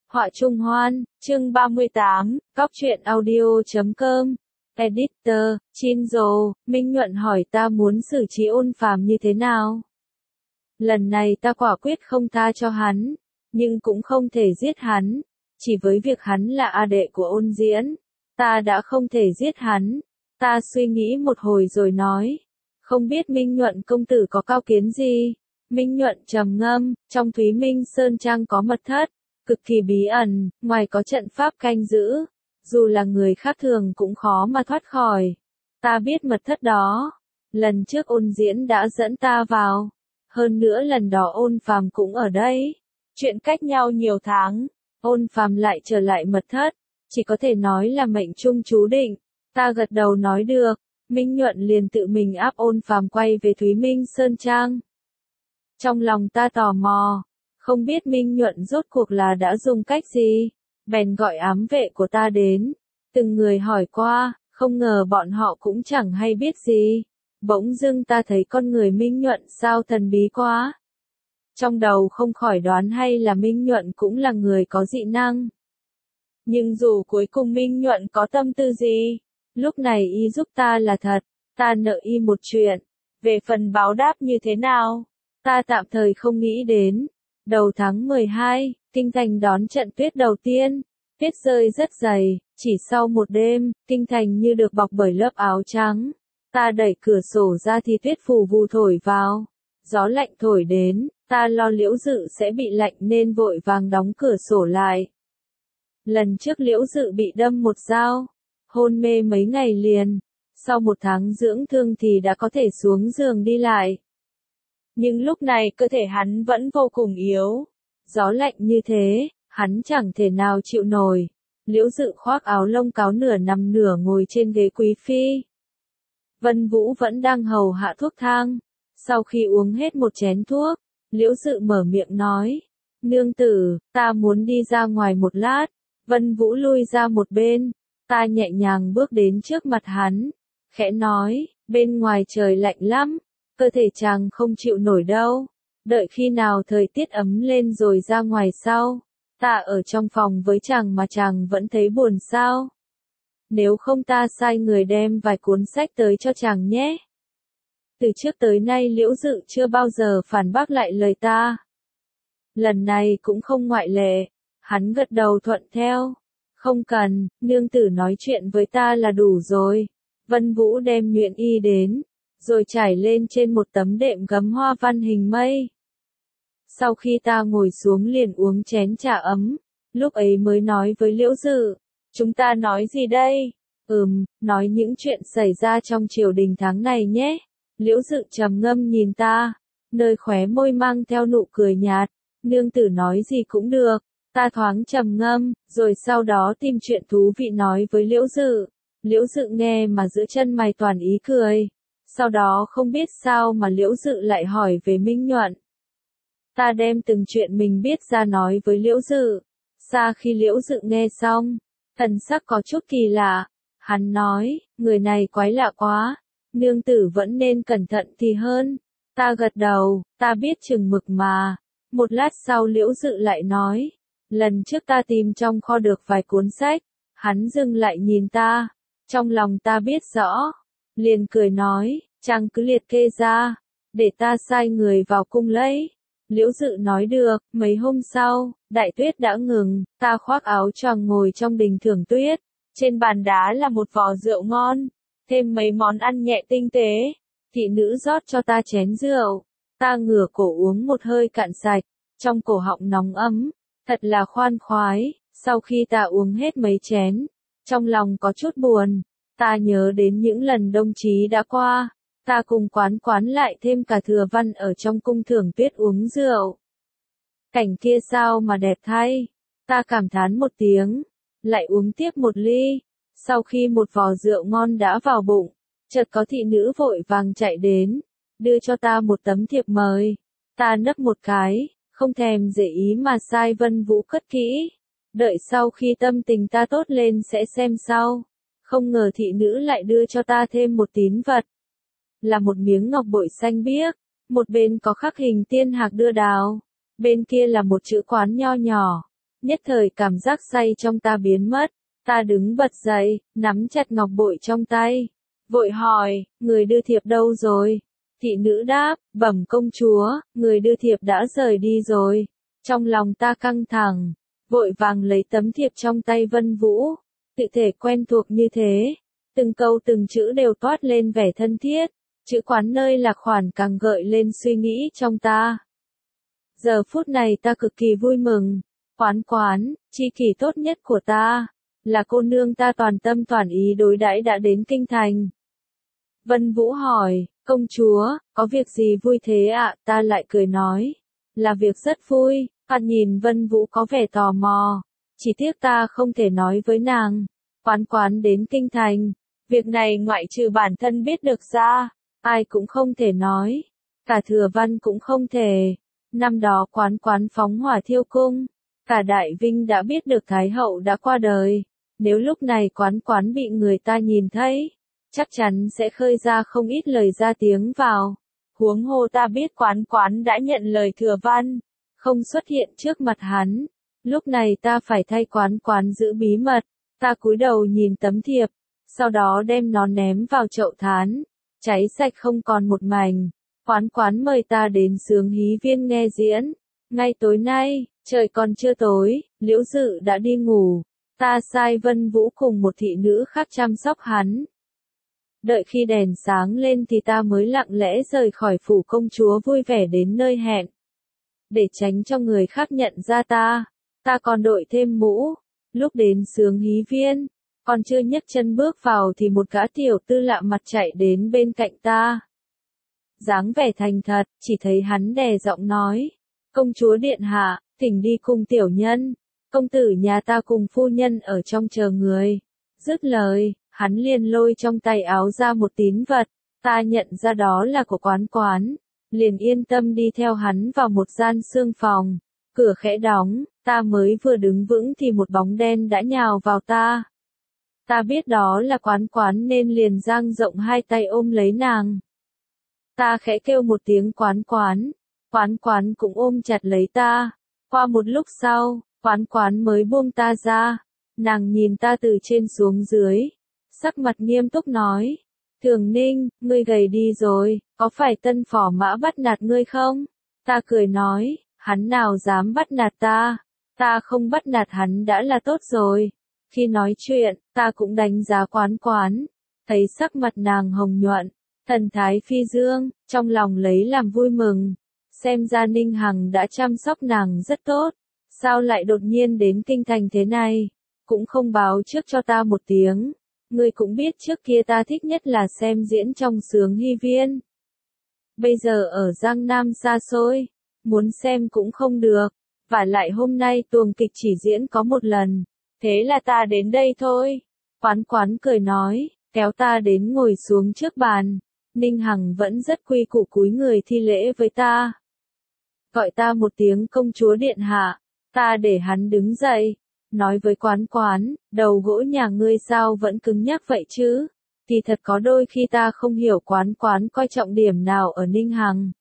Họa Trung Hoan, chương 38, Cóc truyện audio.com. Editor, Chinzo, Minh Nhuận hỏi ta muốn xử trí Ôn Phàm như thế nào. Lần này ta quả quyết không tha cho hắn, nhưng cũng không thể giết hắn. Chỉ với việc hắn là a đệ của Ôn Diễn, ta đã không thể giết hắn. Ta suy nghĩ một hồi rồi nói, không biết Minh Nhuận công tử có cao kiến gì. Minh Nhuận trầm ngâm, trong Thúy Minh Sơn Trang có mật thất, cực kỳ bí ẩn, ngoài có trận pháp canh giữ, dù là người khác thường cũng khó mà thoát khỏi. Ta biết mật thất đó, lần trước Ôn Diễn đã dẫn ta vào, hơn nữa lần đó Ôn Phàm cũng ở đây. Chuyện cách nhau nhiều tháng, Ôn Phàm lại trở lại mật thất, chỉ có thể nói là mệnh trung chú định. Ta gật đầu nói được, Minh Nhuận liền tự mình áp Ôn Phàm quay về Thúy Minh Sơn Trang. Trong lòng ta tò mò, không biết Minh Nhuận rốt cuộc là đã dùng cách gì, bèn gọi ám vệ của ta đến, từng người hỏi qua, không ngờ bọn họ cũng chẳng hay biết gì. Bỗng dưng ta thấy con người Minh Nhuận sao thần bí quá. Trong đầu không khỏi đoán hay là Minh Nhuận cũng là người có dị năng. Nhưng dù cuối cùng Minh Nhuận có tâm tư gì, lúc này y giúp ta là thật, ta nợ y một chuyện. Về phần báo đáp như thế nào, ta tạm thời không nghĩ đến. Đầu tháng 12, Kinh Thành đón trận tuyết đầu tiên. Tuyết rơi rất dày, chỉ sau một đêm, Kinh Thành như được bọc bởi lớp áo trắng. Ta đẩy cửa sổ ra thì tuyết phù vù thổi vào. Gió lạnh thổi đến, ta lo Liễu Dự sẽ bị lạnh nên vội vàng đóng cửa sổ lại. Lần trước Liễu Dự bị đâm một dao, hôn mê mấy ngày liền. Sau một tháng dưỡng thương thì đã có thể xuống giường đi lại. Nhưng lúc này cơ thể hắn vẫn vô cùng yếu. Gió lạnh như thế, hắn chẳng thể nào chịu nổi. Liễu Dự khoác áo lông cáo nửa nằm nửa ngồi trên ghế quý phi. Vân Vũ vẫn đang hầu hạ thuốc thang. Sau khi uống hết một chén thuốc, Liễu Dự mở miệng nói, nương tử, ta muốn đi ra ngoài một lát. Vân Vũ lui ra một bên, ta nhẹ nhàng bước đến trước mặt hắn, khẽ nói, bên ngoài trời lạnh lắm, cơ thể chàng không chịu nổi đâu, đợi khi nào thời tiết ấm lên rồi ra ngoài sau. Ta ở trong phòng với chàng mà chàng vẫn thấy buồn sao? Nếu không ta sai người đem vài cuốn sách tới cho chàng nhé. Từ trước tới nay Liễu Dự chưa bao giờ phản bác lại lời ta. Lần này cũng không ngoại lệ, hắn gật đầu thuận theo. Không cần, nương tử nói chuyện với ta là đủ rồi. Vân Vũ đem nhuyễn y đến, rồi trải lên trên một tấm đệm gấm hoa văn hình mây. Sau khi ta ngồi xuống liền uống chén trà ấm, lúc ấy mới nói với Liễu Dự, chúng ta nói gì đây? Nói những chuyện xảy ra trong triều đình tháng này nhé. Liễu Dự trầm ngâm nhìn ta, nơi khóe môi mang theo nụ cười nhạt, nương tử nói gì cũng được. Ta thoáng trầm ngâm, rồi sau đó tìm chuyện thú vị nói với Liễu Dự. Liễu Dự nghe mà giữa chân mày toàn ý cười. Sau đó không biết sao mà Liễu Dự lại hỏi về Minh Nhuận. Ta đem từng chuyện mình biết ra nói với Liễu Dự. Sau khi Liễu Dự nghe xong, thần sắc có chút kỳ lạ. Hắn nói, người này quái lạ quá, nương tử vẫn nên cẩn thận thì hơn. Ta gật đầu, ta biết chừng mực mà. Một lát sau Liễu Dự lại nói, lần trước ta tìm trong kho được vài cuốn sách. Hắn dừng lại nhìn ta, trong lòng ta biết rõ, liền cười nói, chàng cứ liệt kê ra, để ta sai người vào cung lấy. Liễu Dự nói được. Mấy hôm sau, đại tuyết đã ngừng, ta khoác áo choàng ngồi trong đình thưởng tuyết. Trên bàn đá là một vò rượu ngon, thêm mấy món ăn nhẹ tinh tế. Thị nữ rót cho ta chén rượu, ta ngửa cổ uống một hơi cạn sạch, trong cổ họng nóng ấm, thật là khoan khoái. Sau khi ta uống hết mấy chén, trong lòng có chút buồn, ta nhớ đến những lần đồng chí đã qua. Ta cùng quán lại thêm cả Thừa Văn ở trong cung thưởng tuyết uống rượu. Cảnh kia sao mà đẹp thay. Ta cảm thán một tiếng, lại uống tiếp một ly. Sau khi một vò rượu ngon đã vào bụng, chợt có thị nữ vội vàng chạy đến, đưa cho ta một tấm thiệp mời. Ta nấp một cái, không thèm để ý mà sai Vân Vũ cất kỹ. Đợi sau khi tâm tình ta tốt lên sẽ xem sau. Không ngờ thị nữ lại đưa cho ta thêm một tín vật. Là một miếng ngọc bội xanh biếc, một bên có khắc hình tiên hạc đưa đào, bên kia là một chữ quán nho nhỏ. Nhất thời cảm giác say trong ta biến mất, ta đứng bật dậy, nắm chặt ngọc bội trong tay, vội hỏi, người đưa thiệp đâu rồi? Thị nữ đáp, bẩm công chúa, người đưa thiệp đã rời đi rồi. Trong lòng ta căng thẳng, vội vàng lấy tấm thiệp trong tay Vân Vũ, tự thể quen thuộc như thế, từng câu từng chữ đều toát lên vẻ thân thiết, chữ quán nơi lạc khoản càng gợi lên suy nghĩ trong ta. Giờ phút này ta cực kỳ vui mừng, quán quán, tri kỷ tốt nhất của ta, là cô nương ta toàn tâm toàn ý đối đãi đã đến kinh thành. Vân Vũ hỏi, công chúa, có việc gì vui thế ạ? Ta lại cười nói, là việc rất vui. Hắn nhìn Vân Vũ có vẻ tò mò, chỉ tiếc ta không thể nói với nàng. Quán quán đến kinh thành, việc này ngoại trừ bản thân biết được ra, ai cũng không thể nói, cả Thừa Văn cũng không thể. Năm đó quán quán phóng hỏa thiêu cung, cả Đại Vinh đã biết được Thái hậu đã qua đời, nếu lúc này quán quán bị người ta nhìn thấy, chắc chắn sẽ khơi ra không ít lời ra tiếng vào. Huống hồ ta biết quán quán đã nhận lời Thừa Văn, không xuất hiện trước mặt hắn. Lúc này ta phải thay quán quán giữ bí mật. Ta cúi đầu nhìn tấm thiệp, sau đó đem nó ném vào chậu than, cháy sạch không còn một mảnh. Quán quán mời ta đến Xướng Hí Viên nghe diễn. Ngay tối nay, trời còn chưa tối, Liễu Dự đã đi ngủ. Ta sai Vân Vũ cùng một thị nữ khác chăm sóc hắn. Đợi khi đèn sáng lên thì ta mới lặng lẽ rời khỏi phủ công chúa vui vẻ đến nơi hẹn. Để tránh cho người khác nhận ra ta còn đội thêm mũ. Lúc đến Xướng Hí Viên, còn chưa nhấc chân bước vào thì một gã tiểu tư lạ mặt chạy đến bên cạnh ta. Dáng vẻ thành thật, chỉ thấy hắn đè giọng nói, công chúa điện hạ, thỉnh đi cùng tiểu nhân, công tử nhà ta cùng phu nhân ở trong chờ người. Dứt lời, hắn liền lôi trong tay áo ra một tín vật, ta nhận ra đó là của quán quán, liền yên tâm đi theo hắn vào một gian sương phòng. Cửa khẽ đóng, ta mới vừa đứng vững thì một bóng đen đã nhào vào ta. Ta biết đó là quán quán nên liền dang rộng hai tay ôm lấy nàng. Ta khẽ kêu một tiếng quán quán cũng ôm chặt lấy ta. Qua một lúc sau, quán quán mới buông ta ra. Nàng nhìn ta từ trên xuống dưới, sắc mặt nghiêm túc nói, Thường Ninh, ngươi gầy đi rồi, có phải Tân Phò Mã bắt nạt ngươi không? Ta cười nói, hắn nào dám bắt nạt ta không bắt nạt hắn đã là tốt rồi. Khi nói chuyện, ta cũng đánh giá quán quán, thấy sắc mặt nàng hồng nhuận, thần thái phi dương, trong lòng lấy làm vui mừng. Xem ra Ninh Hằng đã chăm sóc nàng rất tốt, sao lại đột nhiên đến kinh thành thế này, cũng không báo trước cho ta một tiếng. Ngươi cũng biết trước kia ta thích nhất là xem diễn trong Xướng Hy Viên. Bây giờ ở Giang Nam xa xôi, muốn xem cũng không được, và lại hôm nay tuồng kịch chỉ diễn có một lần, thế là ta đến đây thôi. Quán quán cười nói, kéo ta đến ngồi xuống trước bàn. Ninh Hằng vẫn rất quy củ cúi người thi lễ với ta. Gọi ta một tiếng công chúa điện hạ, ta để hắn đứng dậy, nói với quán quán, đầu gỗ nhà ngươi sao vẫn cứng nhắc vậy chứ? Thì thật có đôi khi ta không hiểu quán quán coi trọng điểm nào ở Ninh Hằng.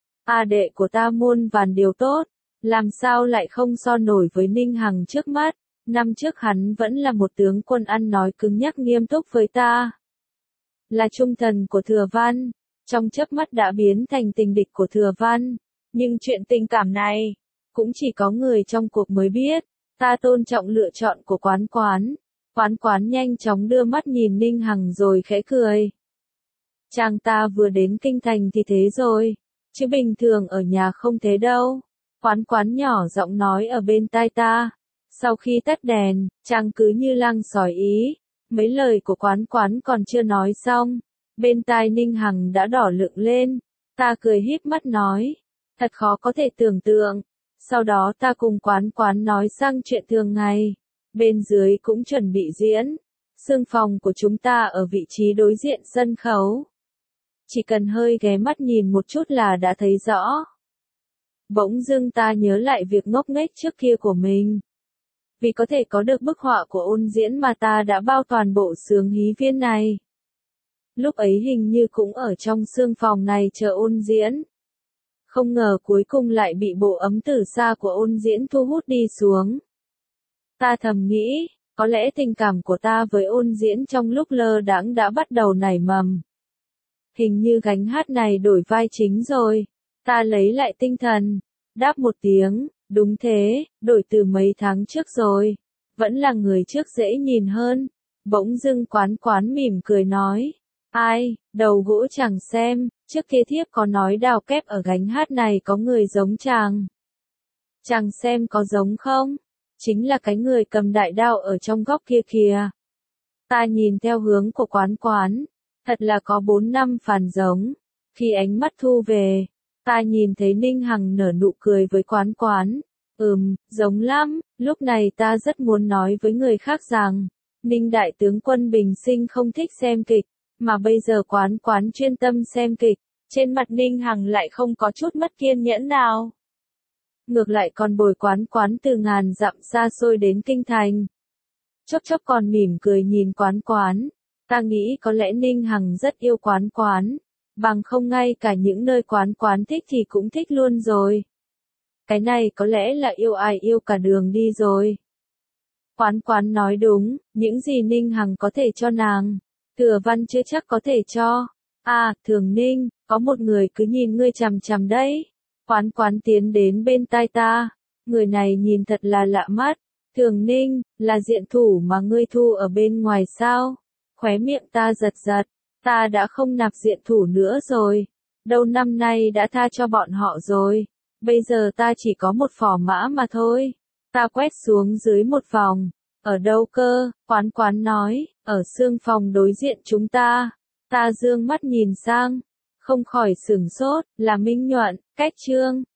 Đệ của ta muôn vàn điều tốt, làm sao lại không so nổi với Ninh Hằng trước mắt. Năm trước hắn vẫn là một tướng quân ăn nói cứng nhắc nghiêm túc với ta. Là trung thần của Thừa Văn, trong chớp mắt đã biến thành tình địch của Thừa Văn. Nhưng chuyện tình cảm này, cũng chỉ có người trong cuộc mới biết. Ta tôn trọng lựa chọn của quán quán. Quán quán nhanh chóng đưa mắt nhìn Ninh Hằng rồi khẽ cười. Chàng ta vừa đến kinh thành thì thế rồi, chứ bình thường ở nhà không thế đâu. Quán quán nhỏ giọng nói ở bên tai ta. Sau khi tắt đèn, chàng cứ như lang sỏi ý. Mấy lời của quán quán còn chưa nói xong, bên tai Ninh Hằng đã đỏ lựng lên. Ta cười híp mắt nói, thật khó có thể tưởng tượng. Sau đó ta cùng quán quán nói sang chuyện thường ngày. Bên dưới cũng chuẩn bị diễn. Sương phòng của chúng ta ở vị trí đối diện sân khấu. Chỉ cần hơi ghé mắt nhìn một chút là đã thấy rõ. Bỗng dưng ta nhớ lại việc ngốc nghếch trước kia của mình. Vì có thể có được bức họa của Ôn Diễn mà ta đã bao toàn bộ Xướng Hí Viên này. Lúc ấy hình như cũng ở trong sương phòng này chờ Ôn Diễn. Không ngờ cuối cùng lại bị bộ ấm tử sa của Ôn Diễn thu hút đi xuống. Ta thầm nghĩ, có lẽ tình cảm của ta với Ôn Diễn trong lúc lơ đãng đã bắt đầu nảy mầm. Hình như gánh hát này đổi vai chính rồi. Ta lấy lại tinh thần, đáp một tiếng, đúng thế, đổi từ mấy tháng trước rồi. Vẫn là người trước dễ nhìn hơn. Bỗng dưng Quán Quán mỉm cười nói. Ai, đầu gỗ chàng xem, trước kia thiếp có nói đào kép ở gánh hát này có người giống chàng. Chàng xem có giống không? Chính là cái người cầm đại đao ở trong góc kia kìa. Ta nhìn theo hướng của Quán Quán. Thật là có 4-5 phần giống. Khi ánh mắt thu về, ta nhìn thấy Ninh Hằng nở nụ cười với Quán Quán. Giống lắm, lúc này ta rất muốn nói với người khác rằng, Ninh đại tướng quân bình sinh không thích xem kịch, mà bây giờ Quán Quán chuyên tâm xem kịch, trên mặt Ninh Hằng lại không có chút mất kiên nhẫn nào. Ngược lại còn bồi Quán Quán từ ngàn dặm xa xôi đến kinh thành. Chốc chốc còn mỉm cười nhìn Quán Quán. Ta nghĩ có lẽ Ninh Hằng rất yêu Quán Quán, bằng không ngay cả những nơi Quán Quán thích thì cũng thích luôn rồi. Cái này có lẽ là yêu ai yêu cả đường đi rồi. Quán Quán nói đúng, những gì Ninh Hằng có thể cho nàng, Thừa Văn chưa chắc có thể cho. À, Thường Ninh, có một người cứ nhìn ngươi chằm chằm đấy. Quán Quán tiến đến bên tai ta, người này nhìn thật là lạ mắt. Thường Ninh, là diện thủ mà ngươi thu ở bên ngoài sao? Khóe miệng ta giật giật, ta đã không nạp diện thủ nữa rồi. Đâu năm nay đã tha cho bọn họ rồi. Bây giờ ta chỉ có một phò mã mà thôi. Ta quét xuống dưới một vòng. Ở đâu cơ? Quán Quán nói, ở xương phòng đối diện chúng ta. Ta dương mắt nhìn sang, không khỏi sửng sốt, là Minh Nhuận, Cách Trương.